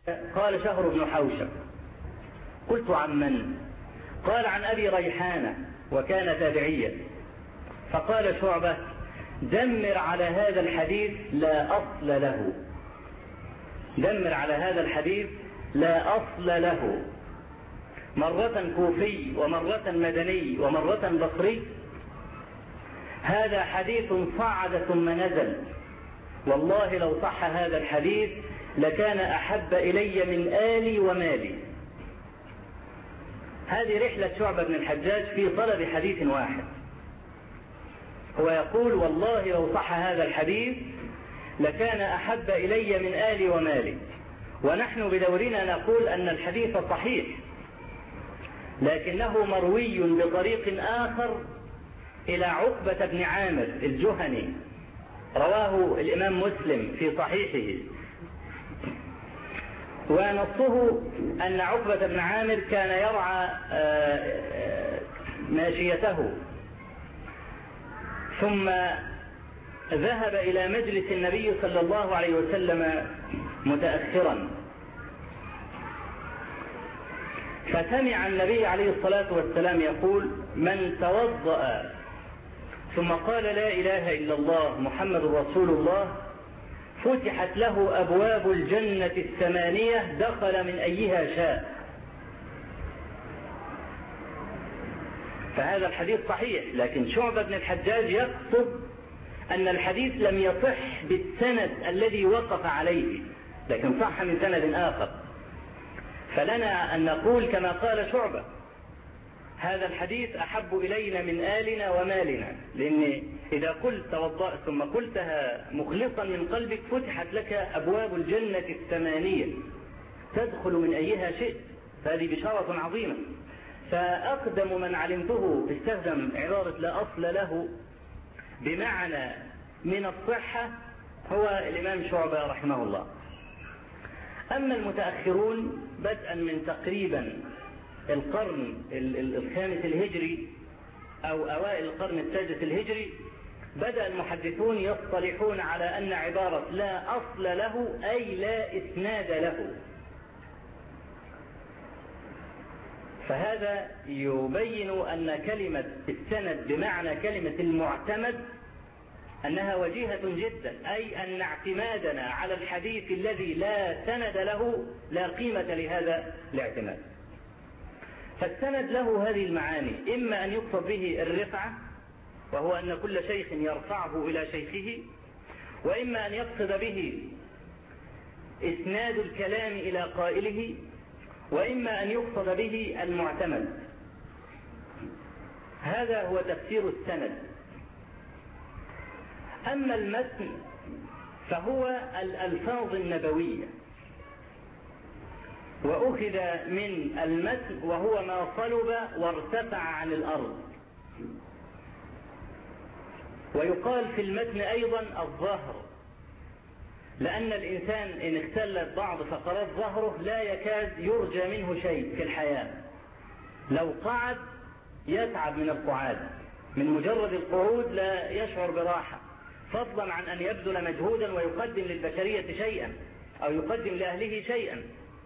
قال شهر بن حوشب. قلت عن من؟ قال عن أبي ريحانة وكان تابعيا. فقال شعبة: دمر على هذا الحديث لا أصل له. دمر على هذا الحديث لا أصل له. مرة كوفي ومرة مدني ومرة بصري. هذا حديث صعد ثم نزل، والله لو صح هذا الحديث لكان أحب إلي من آلي ومالي. هذه رحلة شعبة بن الحجاج في طلب حديث واحد. هو يقول: والله لو صح هذا الحديث لكان أحب إلي من آلي ومالي. ونحن بدورنا نقول أن الحديث صحيح، لكنه مروي بطريق آخر إلى عقبة بن عامر الجهني، رواه الإمام مسلم في صحيحه، ونصه أن عقبة بن عامر كان يرعى ماشيته، ثم ذهب إلى مجلس النبي صلى الله عليه وسلم متأخرا، فسمع النبي عليه الصلاة والسلام يقول: من توضأ ثم قال لا إله إلا الله محمد رسول الله فتحت له أبواب الجنة 8 دخل من أيها شاء. فهذا الحديث صحيح، لكن شعبة بن الحجاج يقصد أن الحديث لم يصح بالسند الذي وقف عليه، لكن صح من سند آخر. فلنا أن نقول كما قال شعبة: هذا الحديث أحب إلينا من آلنا ومالنا، لأن إذا قلت توضأ ثم قلتها مخلصا من قلبك فتحت لك أبواب الجنة 8 تدخل من أيها شئت. فهذه بشارة عظيمة. فأقدم من علمته استخدم عبارة لا أصل له بمعنى من الصحة هو الإمام شعبة رحمه الله. أما المتأخرون بدءا من تقريبا القرن الخامس الهجري أو أوائل القرن السادس الهجري بدأ المحدثون يصطلحون على أن عبارة لا أصل له أي لا إسناد له. فهذا يبين أن كلمة السند بمعنى كلمة المعتمد أنها وجيهة جدا، أي أن اعتمادنا على الحديث الذي لا سند له لا قيمة لهذا الاعتماد. فالسند له هذه المعاني: إما أن يقصد به الرفعة، وهو أن كل شيخ يرفعه إلى شيخه، وإما أن يقصد به إسناد الكلام إلى قائله، وإما أن يقصد به المعتمد. هذا هو تفسير السند. أما المتن فهو الألفاظ النبوية، وأخذ من المتن وهو ما صلب وارتفع عن الأرض. ويقال في المتن أيضا الظهر، لأن الإنسان إن اختلت بعض فقرات ظهره لا يكاد يرجى منه شيء في الحياة. لو قعد يتعب من القعاد، من مجرد القعود لا يشعر براحة، فضلا عن أن يبذل مجهودا ويقدم للبشرية شيئا أو يقدم لأهله شيئا.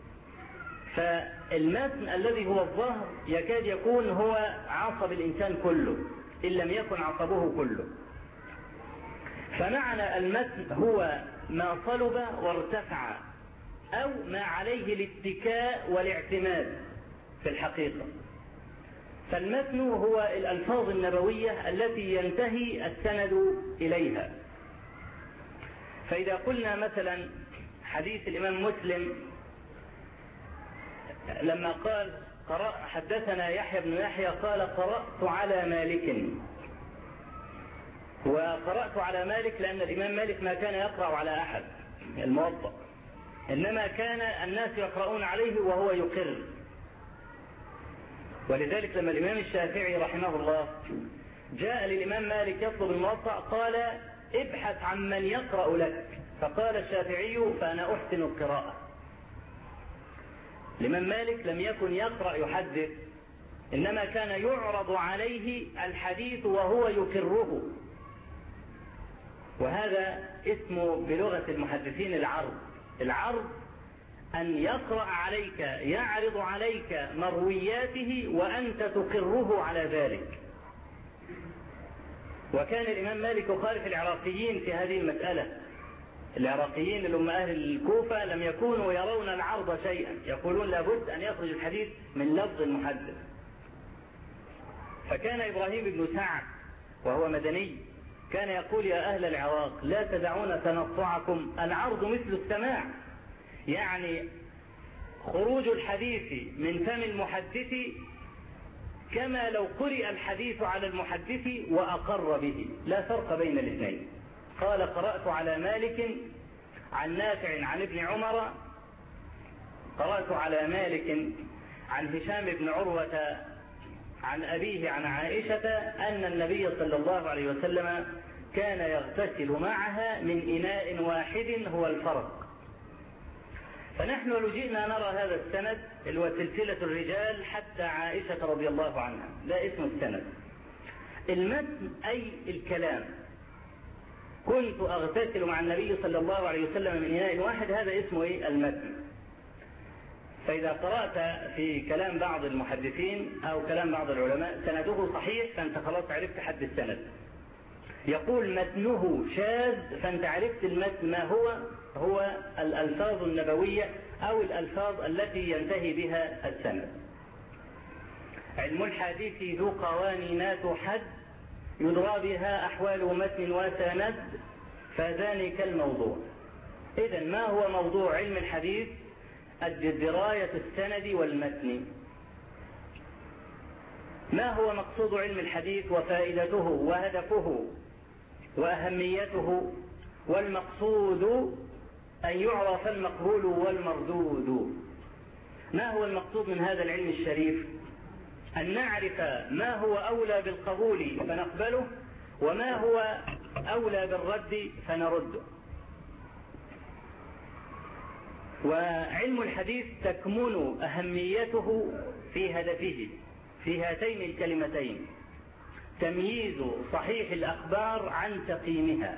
فالمتن الذي هو الظهر يكاد يكون هو عصب الإنسان كله إن لم يكن عصبه كله. فمعنى المتن هو ما صلب وارتفع أو ما عليه الاتكاء والاعتماد في الحقيقة. فالمتن هو الألفاظ النبوية التي ينتهي السند إليها. فإذا قلنا مثلا حديث الإمام مسلم لما قال حدثنا يحيى بن يحيى قال قرأت على مالك، وقرأت على مالك لأن الإمام مالك ما كان يقرأ على أحد الموضع، إنما كان الناس يقرؤون عليه وهو يقر. ولذلك لما الإمام الشافعي رحمه الله جاء للإمام مالك يطلب الموضع قال ابحث عن من يقرأ لك، فقال الشافعي فأنا أحسن القراءة. الإمام مالك لم يكن يقرأ يحدث، إنما كان يعرض عليه الحديث وهو يقره، وهذا اسمه بلغة المحدثين العرض. العرض أن يقرأ عليك يعرض عليك مروياته وأنت تقره على ذلك. وكان الإمام مالك يخالف العراقيين في هذه المسألة. العراقيين اللي هم أهل الكوفة لم يكونوا يرون العرض شيئا، يقولون لابد أن يخرج الحديث من لفظ المحدث. فكان إبراهيم بن سعد وهو مدني كان يقول يا أهل العراق لا تدعون تنطعكم، العرض مثل السماع، يعني خروج الحديث من فم المحدث كما لو قرئ الحديث على المحدث وأقر به، لا فرق بين الاثنين. قال قرأت على مالك عن نافع عن ابن عمر، قرأت على مالك عن هشام بن عروة عن أبيه عن عائشة أن النبي صلى الله عليه وسلم كان يغتسل معها من إناء واحد هو الفرق. فنحن لو جئنا نرى هذا السند اللي هو سلسلة الرجال حتى عائشة رضي الله عنها، لا اسم السند. المتن أي الكلام، كنت أغتسل مع النبي صلى الله عليه وسلم من إناء واحد، هذا اسمه المتن. فإذا قرأت في كلام بعض المحدثين أو كلام بعض العلماء سنده صحيح فأنت خلاص عرفت حد السند. يقول متنه شاذ فأنت عرفت المتن ما هو الألفاظ النبوية أو الألفاظ التي ينتهي بها السند. علم الحديث ذو قوانينات حد يدرى بها أحوال متن وسند فذلك الموضوع. إذن ما هو موضوع علم الحديث؟ دراية السند والمتن. ما هو مقصود علم الحديث وفائدته وهدفه وأهميته؟ والمقصود أن يعرف المقبول والمردود. ما هو المقصود من هذا العلم الشريف؟ أن نعرف ما هو أولى بالقبول فنقبله وما هو أولى بالرد فنرده. وعلم الحديث تكمن أهميته في هدفه في هاتين الكلمتين: تمييز صحيح الأخبار عن سقيمها.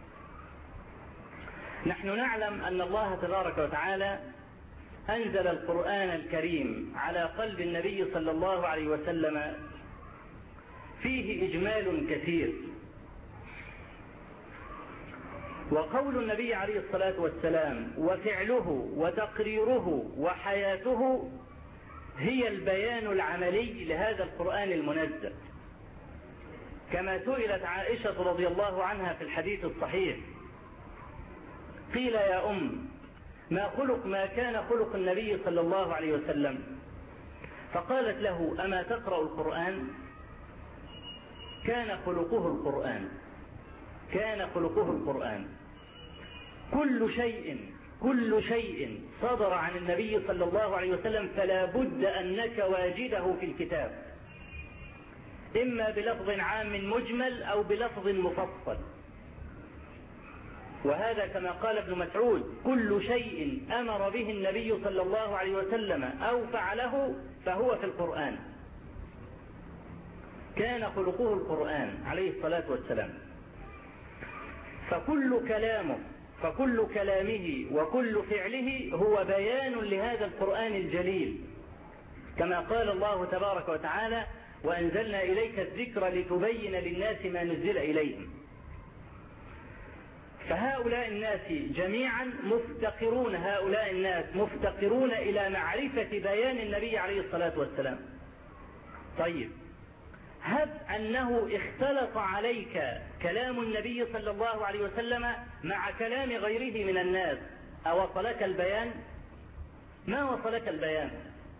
نحن نعلم أن الله تبارك وتعالى أنزل القرآن الكريم على قلب النبي صلى الله عليه وسلم فيه إجمال كثير، وقول النبي عليه الصلاة والسلام وفعله وتقريره وحياته هي البيان العملي لهذا القرآن المنزل. كما سئلت عائشة رضي الله عنها في الحديث الصحيح قيل يا ما كان خلق النبي صلى الله عليه وسلم؟ فقالت له أما تقرأ القرآن؟ كان خلقه القرآن، كان خلقه القرآن. كل شيء صدر عن النبي صلى الله عليه وسلم فلا بد أنك واجده في الكتاب، إما بلفظ عام مجمل أو بلفظ مفصل. وهذا كما قال ابن مسعود: كل شيء أمر به النبي صلى الله عليه وسلم أو فعله فهو في القرآن. كان خلقه القرآن عليه الصلاة والسلام. فكل كلامه وكل فعله هو بيان لهذا القرآن الجليل، كما قال الله تبارك وتعالى: وأنزلنا إليك الذكر لتبين للناس ما نزل إليهم. فهؤلاء الناس جميعا مفتقرون إلى معرفة بيان النبي عليه الصلاة والسلام. طيب، هب أنه اختلط عليك كلام النبي صلى الله عليه وسلم مع كلام غيره من الناس، أوصلك البيان؟ ما وصلك البيان.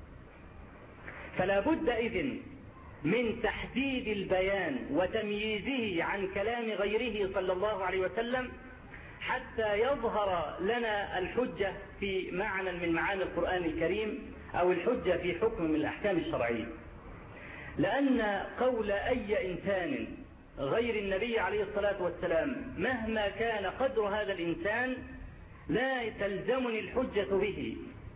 فلا بد إذن من تحديد البيان وتمييزه عن كلام غيره صلى الله عليه وسلم حتى يظهر لنا الحجة في معنى من معاني القرآن الكريم أو الحجة في حكم من الأحكام الشرعية. لأن قول أي إنسان غير النبي عليه الصلاة والسلام مهما كان قدر هذا الإنسان لا تلزمني الحجة به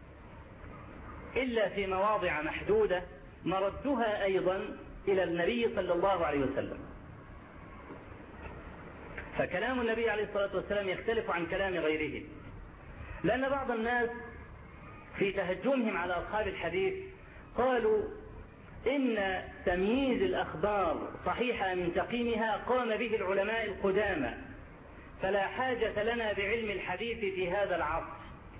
إلا في مواضع محدودة مردها أيضا إلى النبي صلى الله عليه وسلم. فكلام النبي عليه الصلاة والسلام يختلف عن كلام غيره، لأن بعض الناس في تهجمهم على أصحاب الحديث قالوا إن تمييز الأخبار صحيحة من سقيمها قام به العلماء القدامى، فلا حاجة لنا بعلم الحديث في هذا العصر.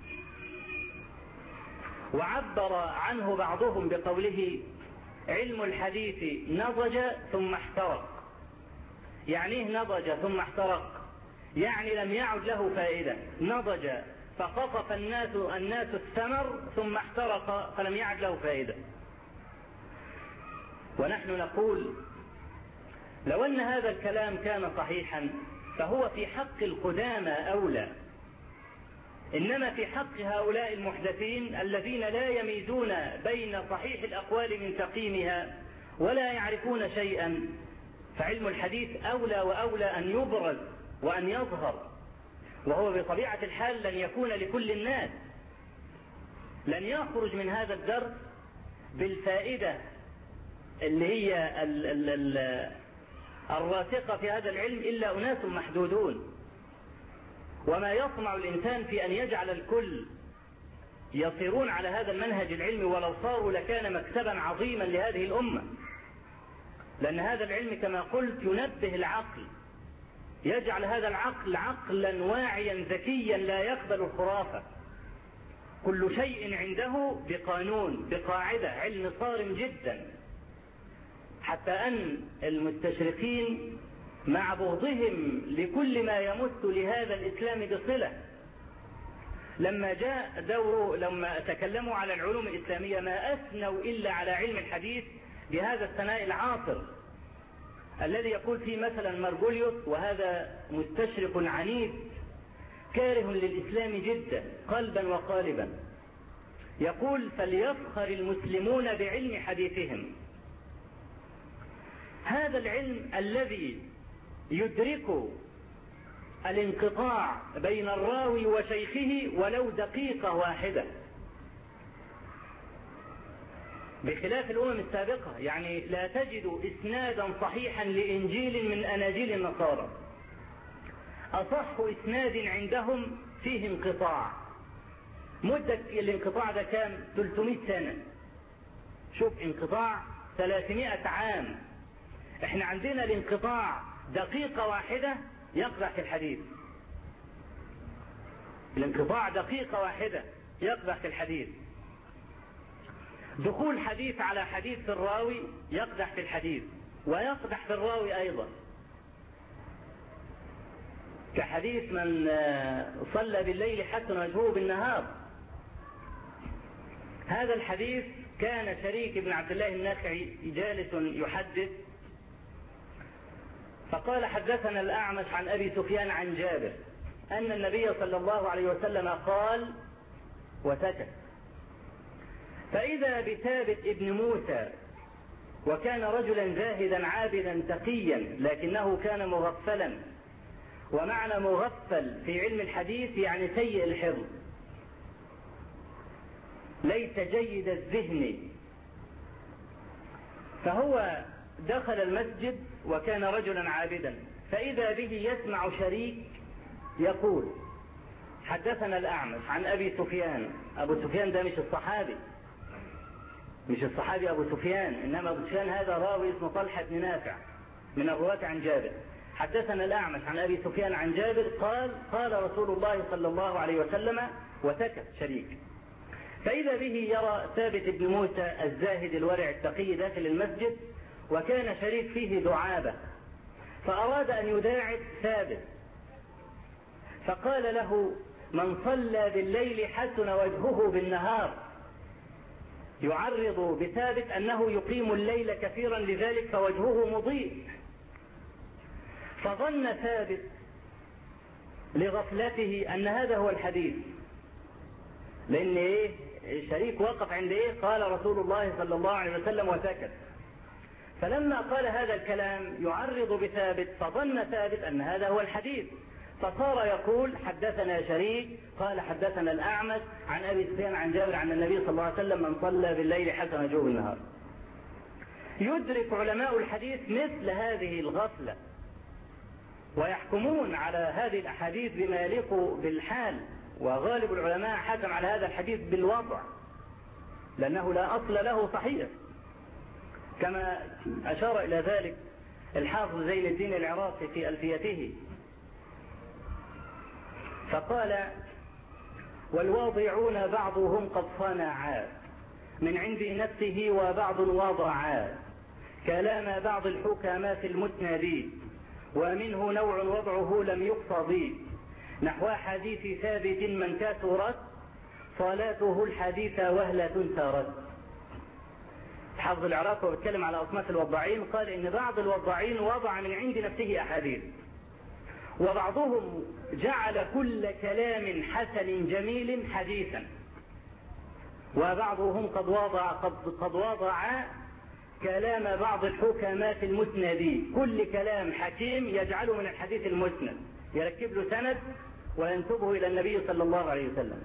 وعبر عنه بعضهم بقوله علم الحديث نضج ثم احترق. يعني ايه نضج ثم احترق؟ يعني لم يعد له فائدة. نضج فقطف الناس الثمر، ثم احترق فلم يعد له فائدة. ونحن نقول لو أن هذا الكلام كان صحيحا فهو في حق القدامى أولى، إنما في حق هؤلاء المحدثين الذين لا يميزون بين صحيح الأقوال من سقيمها ولا يعرفون شيئا، فعلم الحديث أولى وأولى أن يبرز وأن يظهر، وهو بطبيعة الحال لن يكون لكل الناس. لن يخرج من هذا الدرس بالفائدة اللي هي الراسخة في هذا العلم إلا أناس محدودون. وما يطمع الإنسان في أن يجعل الكل يصيرون على هذا المنهج العلمي، ولو صاروا لكان مكسبا عظيما لهذه الأمة، لأن هذا العلم كما قلت ينبه العقل، يجعل هذا العقل عقلا واعيا ذكيا لا يقبل الخرافة. كل شيء عنده بقانون بقاعدة، علم صارم جدا، حتى أن المستشرقين مع بغضهم لكل ما يمت لهذا الإسلام بصلة، لما جاء دوره لما تكلموا على العلوم الإسلامية ما أثنوا إلا على علم الحديث بهذا الثناء العاطر الذي يقول فيه مثلا مارجوليوس، وهذا مستشرق عنيف كاره للإسلام جدا قلبا وقالبا، يقول فليفخر المسلمون بعلم حديثهم. هذا العلم الذي يدرك الانقطاع بين الراوي وشيخه ولو دقيقة واحدة، بخلاف الأمم السابقة. يعني لا تجد إسنادا صحيحا لإنجيل من أناجيل النصارى، أصح إسناد عندهم فيه انقطاع. مدة الانقطاع ده كام؟ 300 سنة. شوف انقطاع 300 عام. احنا عندنا الانقطاع دقيقة واحدة يقدح في الحديث. الانقطاع دقيقة واحدة يقدح في الحديث. دخول حديث على حديث في الراوي يقدح في الحديث ويقدح في الراوي أيضا، كحديث من صلى بالليل حسن وجهه بالنهار. هذا الحديث كان شريك بن عبد الله النخعي جالس يحدث، فقال حدثنا الأعمش عن أبي سفيان عن جابر أن النبي صلى الله عليه وسلم قال، وسكت. فإذا بثابت ابن موسى، وكان رجلا زاهدا عابدا تقيا لكنه كان مغفلا. ومعنى مغفل في علم الحديث يعني سيء الحفظ، ليس جيد الذهن. فهو دخل المسجد وكان رجلا عابدا، فإذا به يسمع شريك يقول حدثنا الأعمش عن أبي سفيان. أبو سفيان ده مش الصحابي أبو سفيان، إنما أبو سفيان هذا راوي اسمه طلحة بن نافع من الرواة عن جابر. حدثنا الأعمش عن أبي سفيان عن جابر قال قال رسول الله صلى الله عليه وسلم، وسكت شريك. فإذا به يرى ثابت بن موسى الزاهد الورع التقي داخل المسجد، وكان شريك فيه دعابة، فأراد أن يداعب ثابت، فقال له من صلى بالليل حسن وجهه بالنهار، يعرض بثابت أنه يقيم الليل كثيرا لذلك فوجهه مضيء. فظن ثابت لغفلته أن هذا هو الحديث، لأن الشريك وقف عند قال رسول الله صلى الله عليه وسلم، وسكت. فلما قال هذا الكلام يعرض بثابت، فظن ثابت أن هذا هو الحديث، فصار يقول حدثنا شريك قال حدثنا الأعمش عن أبي سفيان عن جابر عن النبي صلى الله عليه وسلم من صلى بالليل حسن وجهه بالنهار. يدرك علماء الحديث مثل هذه الغفلة، ويحكمون على هذه الأحاديث بما يليق بالحال وغالب العلماء حكم على هذا الحديث بالوضع، لأنه لا أصل له صحيح، كما أشار إلى ذلك الحافظ زين الدين العراقي في ألفيته، فقال: والواضعون بعضهم قد صنعا من عند نفسه وبعض وضعا كلام بعض الحكماء في المسند، ومنه نوع وضعه لم يقصد نحو حديث ثابت من كثرت صلاته الحديث وهلة ترت. حافظ العراقي وبيتكلم على أصناف الوضاعين قال إن بعض الوضاعين وضع من عند نفسه أحاديث، وبعضهم جعل كل كلام حسن جميل حديثا، وبعضهم قد وضع كلام بعض الحكماء في المسند، كل كلام حكيم يجعله من الحديث المسند، يركب له سند وينسبه إلى النبي صلى الله عليه وسلم.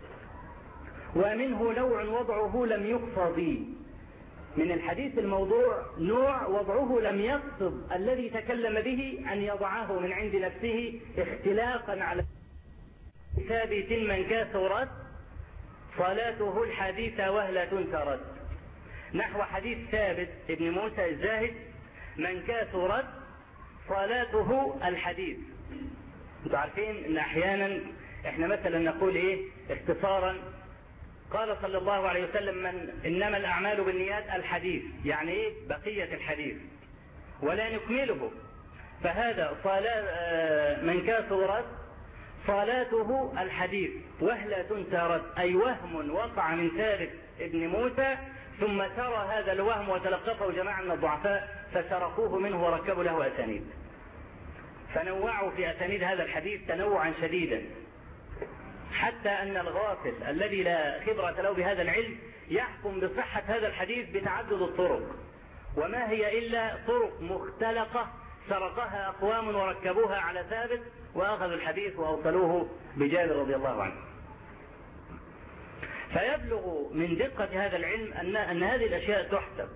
ومنه نوع وضعه لم يقصد، من الحديث الموضوع نوع وضعه لم يقصد الذي تكلم به أن يضعه من عند نفسه اختلاقا على ثابت من كثرت صلاته الحديث وهلة ترت، نحو حديث ثابت ابن موسى الزاهد من كثرت صلاته الحديث. انتوا عارفين ان احيانا احنا مثلا نقول ايه اختصارا: قال صلى الله عليه وسلم انما الاعمال بالنيات الحديث، يعني ايه بقية الحديث ولا نكمله، فهذا من كثرت صلاته الحديث وهلة ترت، اي وهم وقع من ثابت ابن موسى ثم ترى هذا الوهم وتلقفه جماعة من الضعفاء فسرقوه منه وركبوا له اسانيد، فنوعوا في اسانيد هذا الحديث تنوعا شديدا، حتى أن الغافل الذي لا خبرة له بهذا العلم يحكم بصحة هذا الحديث بتعدد الطرق، وما هي إلا طرق مختلقة سرقها أقوام وركبوها على ثابت وأخذوا الحديث وأوصلوه بجابر رضي الله عنه. فيبلغ من دقة هذا العلم أن هذه الأشياء تحسب،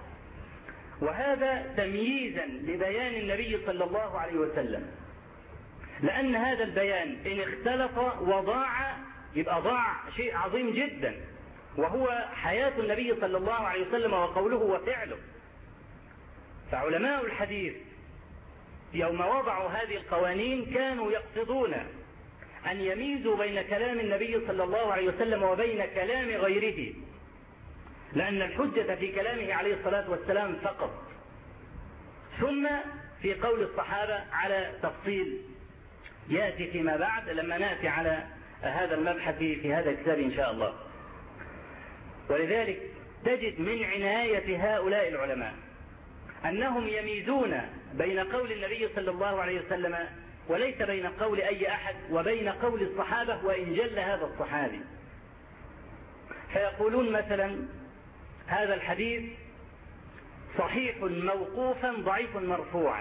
وهذا تمييزا لبيان النبي صلى الله عليه وسلم، لأن هذا البيان إن اختلف وضاع يبقى ضاع شيء عظيم جدا، وهو حياة النبي صلى الله عليه وسلم وقوله وفعله. فعلماء الحديث يوم وضعوا هذه القوانين كانوا يقصدون أن يميزوا بين كلام النبي صلى الله عليه وسلم وبين كلام غيره، لأن الحجة في كلامه عليه الصلاة والسلام فقط، ثم في قول الصحابة على تفصيل يأتي فيما بعد لما نأتي على هذا المبحث في هذا الكتاب إن شاء الله. ولذلك تجد من عناية هؤلاء العلماء أنهم يميزون بين قول النبي صلى الله عليه وسلم وليس بين قول أي أحد وبين قول الصحابة وإن جل هذا الصحابي، فيقولون مثلا هذا الحديث صحيح موقوفا ضعيف مرفوعا.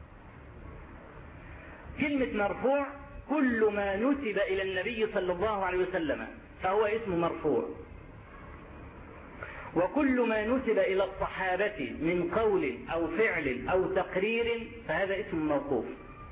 كلمة مرفوع كل ما نسب إلى النبي صلى الله عليه وسلم فهو اسم مرفوع، وكل ما نسب إلى الصحابة من قول أو فعل أو تقرير فهذا اسم موقوف.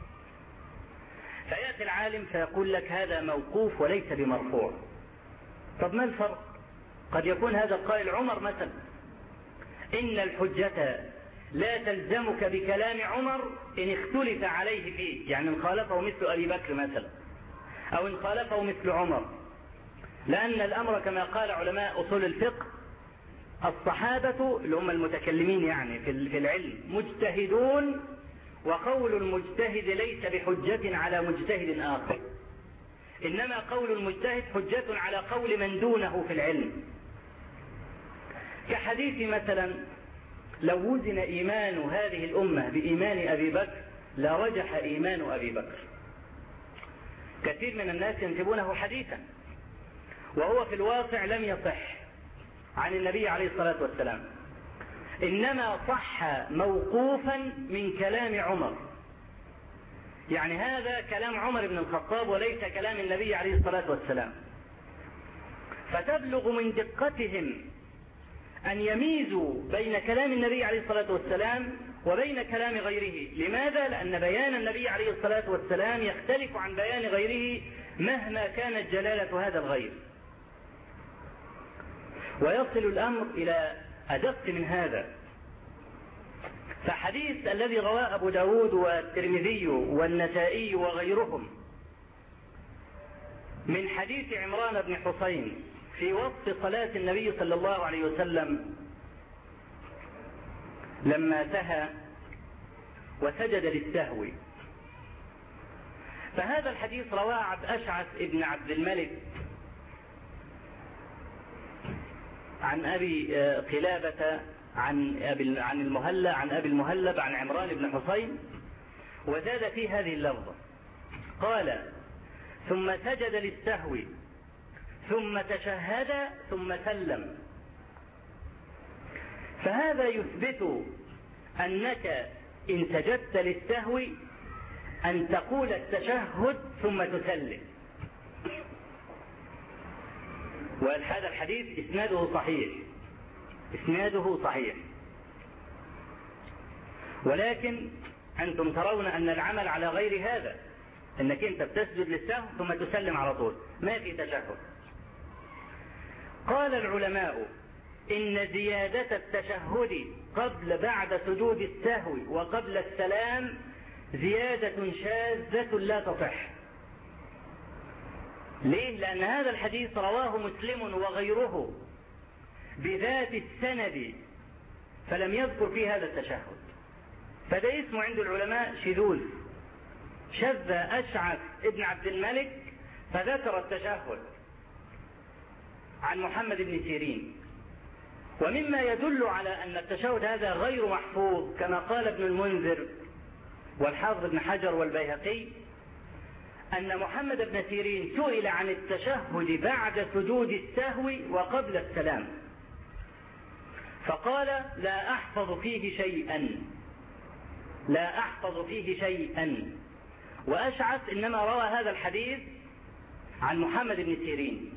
فيأتي العالم فيقول لك هذا موقوف وليس بمرفوع. طب ما الفرق؟ قد يكون هذا القائل عمر مثلا: إن الحجة لا تلزمك بكلام عمر إن اختلف عليه فيه، يعني إن خالفه مثل أبي بكر مثلا أو إن خالفه مثل عمر، لأن الأمر كما قال علماء أصول الفقه الصحابة اللي هم المتكلمين يعني في العلم مجتهدون، وقول المجتهد ليس بحجة على مجتهد آخر، إنما قول المجتهد حجة على قول من دونه في العلم. كحديث مثلا لو وزن إيمان هذه الأمة بإيمان أبي بكر لرجح إيمان أبي بكر. كثير من الناس ينسبونه حديثا وهو في الواقع لم يصح عن النبي عليه الصلاة والسلام، إنما صح موقوفا من كلام عمر، يعني هذا كلام عمر بن الخطاب وليس كلام النبي عليه الصلاة والسلام. فتبلغ من دقتهم أن يميزوا بين كلام النبي عليه الصلاة والسلام وبين كلام غيره. لماذا؟ لأن بيان النبي عليه الصلاة والسلام يختلف عن بيان غيره مهما كانت جلالة هذا الغير. ويصل الأمر إلى أدق من هذا، فحديث الذي رواه أبو داود والترمذي والنسائي وغيرهم من حديث عمران بن حسين في وصف صلاة النبي صلى الله عليه وسلم لما سهى وسجد للسهو، فهذا الحديث رواه أشعث ابن عبد الملك عن أبي قلابة عن أبي المهلب عن عمران بن حسين، وزاد في هذه اللفظة قال: ثم سجد للسهو ثم تشهد ثم سلم. فهذا يثبت أنك إن سجدت للسهو أن تقول التشهد ثم تسلم. وهذا الحديث إسناده صحيح، ولكن أنتم ترون أن العمل على غير هذا، أنك أنت بتسجد للسهو ثم تسلم على طول، ما في تشهد. قال العلماء إن زيادة التشهد بعد سجود السهو وقبل السلام زيادة شاذة لا تصح. ليه؟ لأن هذا الحديث رواه مسلم وغيره بذات السند، فلم يذكر فيه هذا التشهد، فده اسمه عند العلماء شذوذ. شذ أشعث ابن عبد الملك فذكر التشهد عن محمد بن سيرين. ومما يدل على أن التشهد هذا غير محفوظ كما قال ابن المنذر والحافظ ابن حجر والبيهقي أن محمد بن سيرين سئل عن التشهد بعد سجود السهو وقبل السلام فقال: لا أحفظ فيه شيئا. وأشعث إنما روى هذا الحديث عن محمد بن سيرين.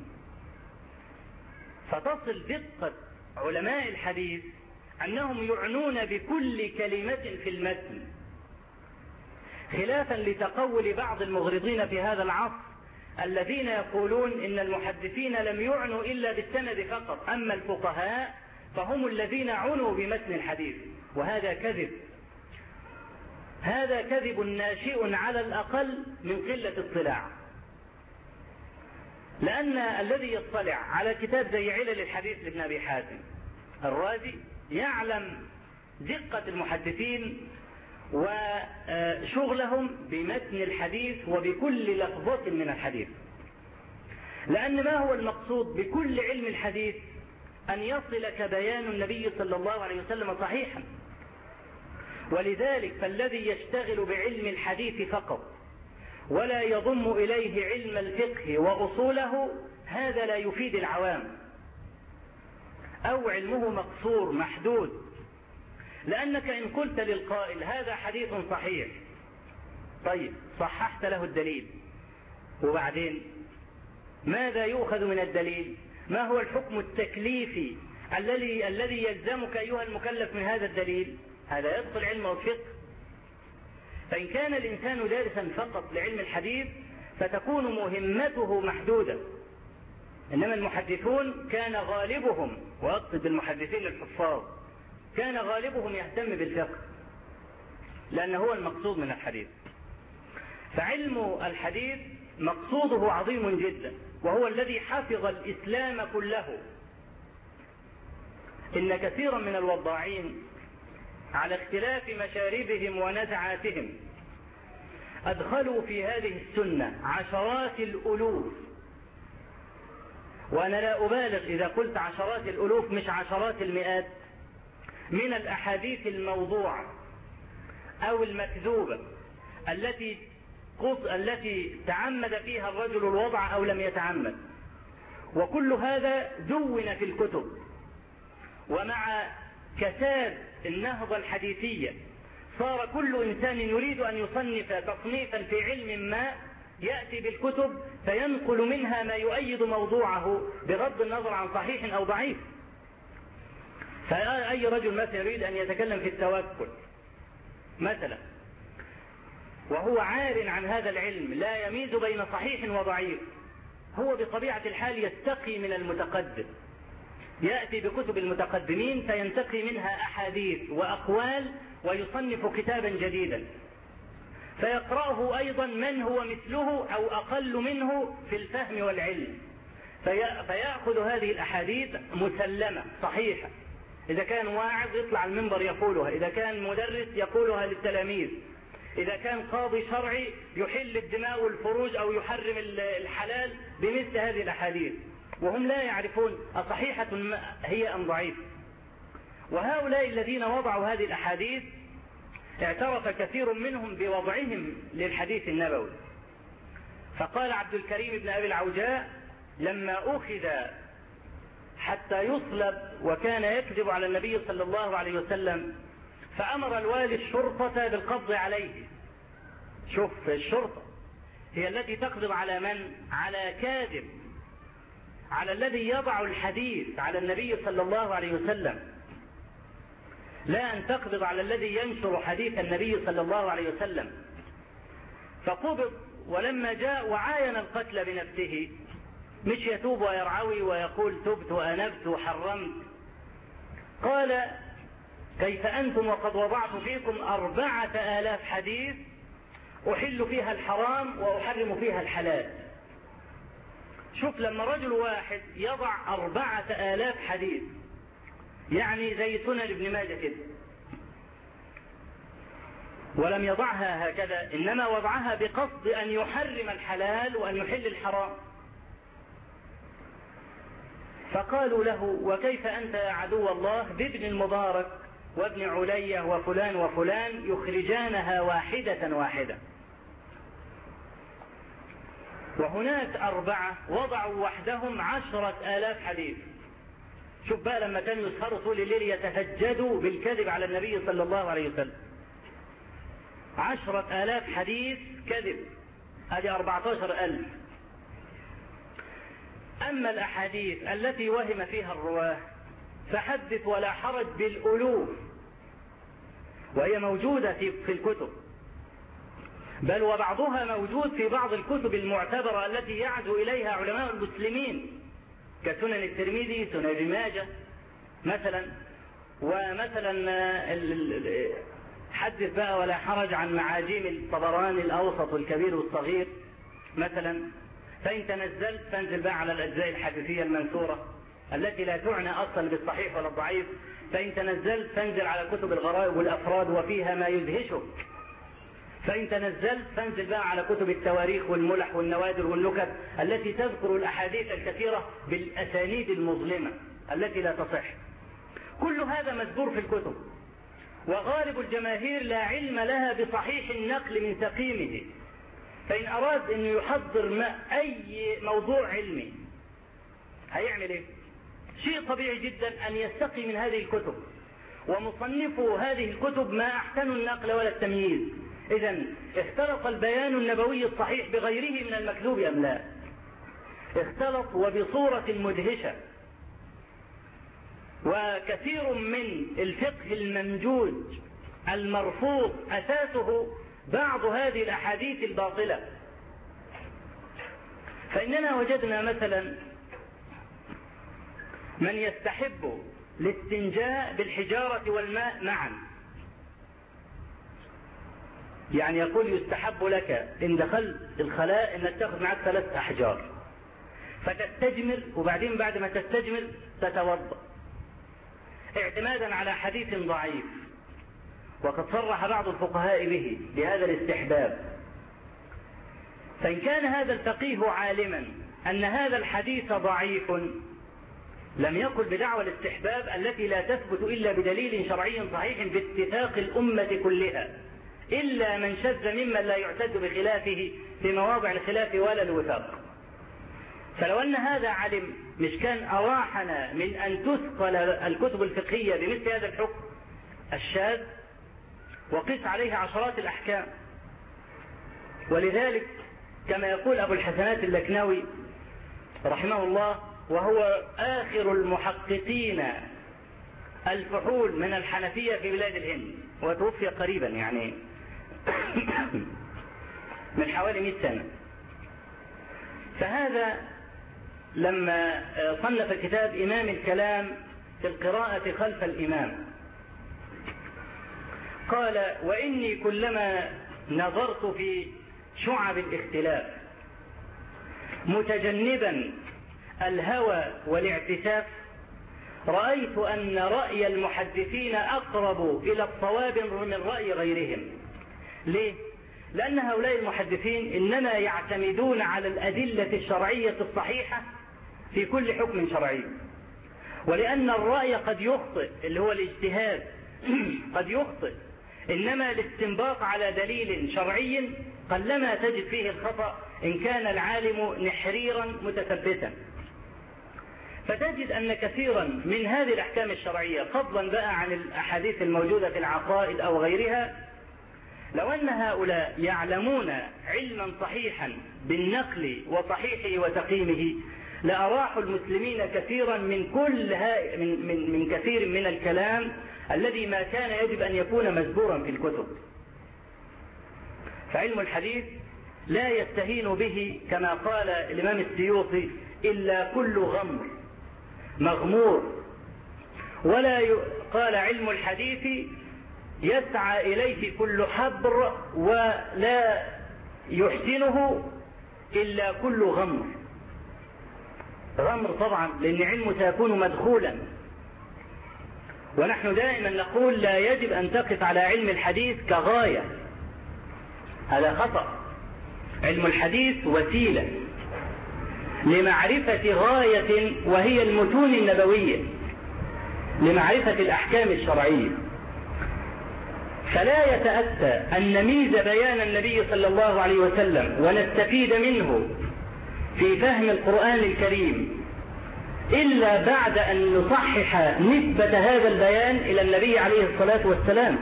فتصل دقة علماء الحديث أنهم يعنون بكل كلمة في المتن، خلافا لتقول بعض المغرضين في هذا العصر الذين يقولون إن المحدثين لم يعنوا إلا بالسند فقط، أما الفقهاء فهم الذين عنوا بمتن الحديث. وهذا كذب، هذا كذب ناشئ على الأقل من قلة اطلاع. لأن الذي يطلع على كتاب زي علل الحديث لابن أبي حاتم الرازي يعلم دقة المحدثين وشغلهم بمتن الحديث وبكل لفظة من الحديث. لأن ما هو المقصود بكل علم الحديث؟ أن يصلك بيان النبي صلى الله عليه وسلم صحيحا. ولذلك فالذي يشتغل بعلم الحديث فقط ولا يضم إليه علم الفقه وأصوله هذا لا يفيد العوام، أو علمه مقصور محدود. لأنك إن قلت للقائل هذا حديث صحيح، طيب صححت له الدليل، وبعدين ماذا يؤخذ من الدليل؟ ما هو الحكم التكليفي الذي يلزمك أيها المكلف من هذا الدليل؟ هذا يدخل علم الفقه. فإن كان الإنسان دارسا فقط لعلم الحديث فتكون مهمته محدودة. إنما المحدثون كان غالبهم، وأقصد بالمحدثين الحفاظ، كان غالبهم يهتم بالفقه لأنه هو المقصود من الحديث. فعلم الحديث مقصوده عظيم جدا، وهو الذي حفظ الإسلام كله. إن كثيرا من الوضاعين على اختلاف مشاربهم ونزعاتهم أدخلوا في هذه السنة عشرات الألوف، وأنا لا أبالغ إذا قلت عشرات الألوف مش عشرات المئات، من الأحاديث الموضوعة أو المكذوبة التي تعمد فيها الرجل الوضع أو لم يتعمد. وكل هذا دون في الكتب. ومع كساد النهضة الحديثية صار كل إنسان يريد أن يصنف تصنيفا في علم ما يأتي بالكتب فينقل منها ما يؤيد موضوعه بغض النظر عن صحيح أو ضعيف. فأي رجل مثلا يريد أن يتكلم في التوكل مثلا، وهو عار عن هذا العلم، لا يميز بين صحيح وضعيف، هو بطبيعة الحال يستقي من المتقدم، يأتي بكتب المتقدمين فينتقي منها أحاديث وأقوال ويصنف كتابا جديدا، فيقرأه أيضا من هو مثله أو أقل منه في الفهم والعلم، فيأخذ هذه الأحاديث مسلمة صحيحة، إذا كان واعظ يطلع المنبر يقولها، إذا كان مدرس يقولها للتلاميذ، إذا كان قاضي شرعي يحل الدماء والفروج أو يحرم الحلال بمثل هذه الأحاديث، وهم لا يعرفون أصحيحة هي أم ضعيفة. وهؤلاء الذين وضعوا هذه الأحاديث اعترف كثير منهم بوضعهم للحديث النبوي، فقال عبد الكريم بن أبي العوجاء لما أخذ حتى يصلب وكان يكذب على النبي صلى الله عليه وسلم فأمر الوالي الشرطة بالقبض عليه. شوف، الشرطة هي التي تقبض على من؟ على كاذب، على الذي يضع الحديث على النبي صلى الله عليه وسلم، لا أن تقبض على الذي ينشر حديث النبي صلى الله عليه وسلم. فقبض، ولما جاء وعاين القتل بنفسه مش يتوب ويرعوي ويقول تبت وأنبت وحرمت، قال كيف أنتم وقد وضعت فيكم 4000 حديث أحل فيها الحرام وأحرم فيها الحلال. شوف، لما رجل واحد يضع 4000 حديث، يعني زي سنن ابن ماجه كده، ولم يضعها هكذا، إنما وضعها بقصد أن يحرم الحلال وأن يحل الحرام. فقالوا له وكيف أنت يا عدو الله بابن المبارك وابن علية وفلان وفلان يخرجانها واحدة واحدة، وهناك 4 وضعوا وحدهم 10,000 حديث. شوف بقى لما كانوا يسهروا طول الليل يتهجدوا بالكذب على النبي صلى الله عليه وسلم، 10,000 حديث كذب، هذه 14,000. أما الأحاديث التي وهم فيها الرواه فحدث ولا حرج بالألوف، وهي موجودة في الكتب، بل وبعضها موجود في بعض الكتب المعتبرة التي يعزو إليها علماء المسلمين كسنن الترمذي، سنن ابن ماجه مثلا، ومثلا حدث بقى ولا حرج عن معاجم الطبراني الأوسط والكبير والصغير مثلا. فإن تنزلت فانزل بقى على الأجزاء الحديثية المنثورة التي لا تعنى أصلا بالصحيح ولا الضعيف. فإن تنزلت فانزل على كتب الغرائب والأفراد وفيها ما يدهشك. فإن تنزلت فانزل بقى على كتب التواريخ والملح والنوادر والنكت التي تذكر الأحاديث الكثيرة بالأسانيد المظلمة التي لا تصح. كل هذا مذكور في الكتب، وغالب الجماهير لا علم لها بصحيح النقل من سقيمه. فإن أراد أن يحضر أي موضوع علمي هيعمل إيه؟ شيء طبيعي جدا أن يستقي من هذه الكتب، ومصنفو هذه الكتب ما أحسنوا النقل ولا التمييز. إذن اختلط البيان النبوي الصحيح بغيره من المكذوب أم لا؟ اختلط وبصورة مدهشة. وكثير من الفقه الممجوج المرفوض أساسه بعض هذه الأحاديث الباطلة. فإننا وجدنا مثلا من يستحب الاستنجاء بالحجارة والماء معا، يعني يقول يستحب لك إن دخلت الخلاء إنك تأخذ معك 3 أحجار فتستجمر، وبعدين بعد ما تستجمر تتوضأ، اعتمادا على حديث ضعيف. وقد صرح بعض الفقهاء به بهذا الاستحباب. فإن كان هذا الفقيه عالما أن هذا الحديث ضعيف لم يقل بدعوى الاستحباب التي لا تثبت إلا بدليل شرعي صحيح باتفاق الأمة كلها، إلا من شذ ممن لا يعتد بخلافه في مواضع الخلاف ولا الوثاق. فلو أن هذا علم مش كان أراحنا من أن تثقل الكتب الفقهية بمثل هذا الحكم الشاذ وقس عليه عشرات الأحكام. ولذلك كما يقول أبو الحسنات اللكنوي رحمه الله، وهو آخر المحققين الفحول من الحنفية في بلاد الهند، وتوفي قريبا يعني من حوالي 100 سنة. فهذا لما صنف كتاب إمام الكلام في القراءة خلف الإمام قال: وإني كلما نظرت في شعب الاختلاف متجنبا الهوى والاعتساف رأيت أن رأي المحدثين أقرب إلى الصواب من رأي غيرهم. ليه؟ لأن هؤلاء المحدثين إنما يعتمدون على الأدلة الشرعية الصحيحة في كل حكم شرعي، ولأن الرأي قد يخطئ اللي هو الاجتهاد قد يخطئ، إنما الاستنباط على دليل شرعي قلما تجد فيه الخطأ إن كان العالم نحريرا متثبتا. فتجد أن كثيرا من هذه الأحكام الشرعية فضلا بقى عن الأحاديث الموجودة في العقائد أو غيرها، لو أن هؤلاء يعلمون علما صحيحا بالنقل وصحيحه وتقييمه لأراحوا المسلمين كثيرا من كثير من الكلام الذي ما كان يجب أن يكون مذكورا في الكتب. فعلم الحديث لا يستهين به كما قال الإمام السيوطي إلا كل غمر مغمور، ولا قال علم الحديث يسعى إليه كل حبر ولا يحسنه إلا كل غمر. غمر طبعا لأن علمه سيكون مدخولا، ونحن دائما نقول لا يجب أن تقف على علم الحديث كغاية، هذا خطأ. علم الحديث وسيلة لمعرفة غاية وهي المتون النبوية، لمعرفة الأحكام الشرعية. فلا يتأتى أن نميز بيان النبي صلى الله عليه وسلم ونستفيد منه في فهم القرآن الكريم إلا بعد أن نصحح نسبة هذا البيان إلى النبي عليه الصلاة والسلام.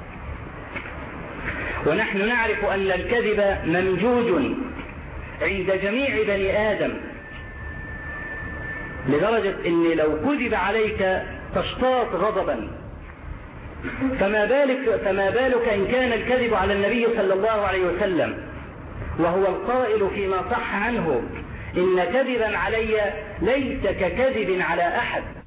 ونحن نعرف أن الكذب ممجوج عند جميع بني آدم، لدرجة أن لو كذب عليك تشتاط غضبا، فما بالك إن كان الكذب على النبي صلى الله عليه وسلم وهو القائل فيما صح عنه: إن كذبا علي ليس ككذب على أحد.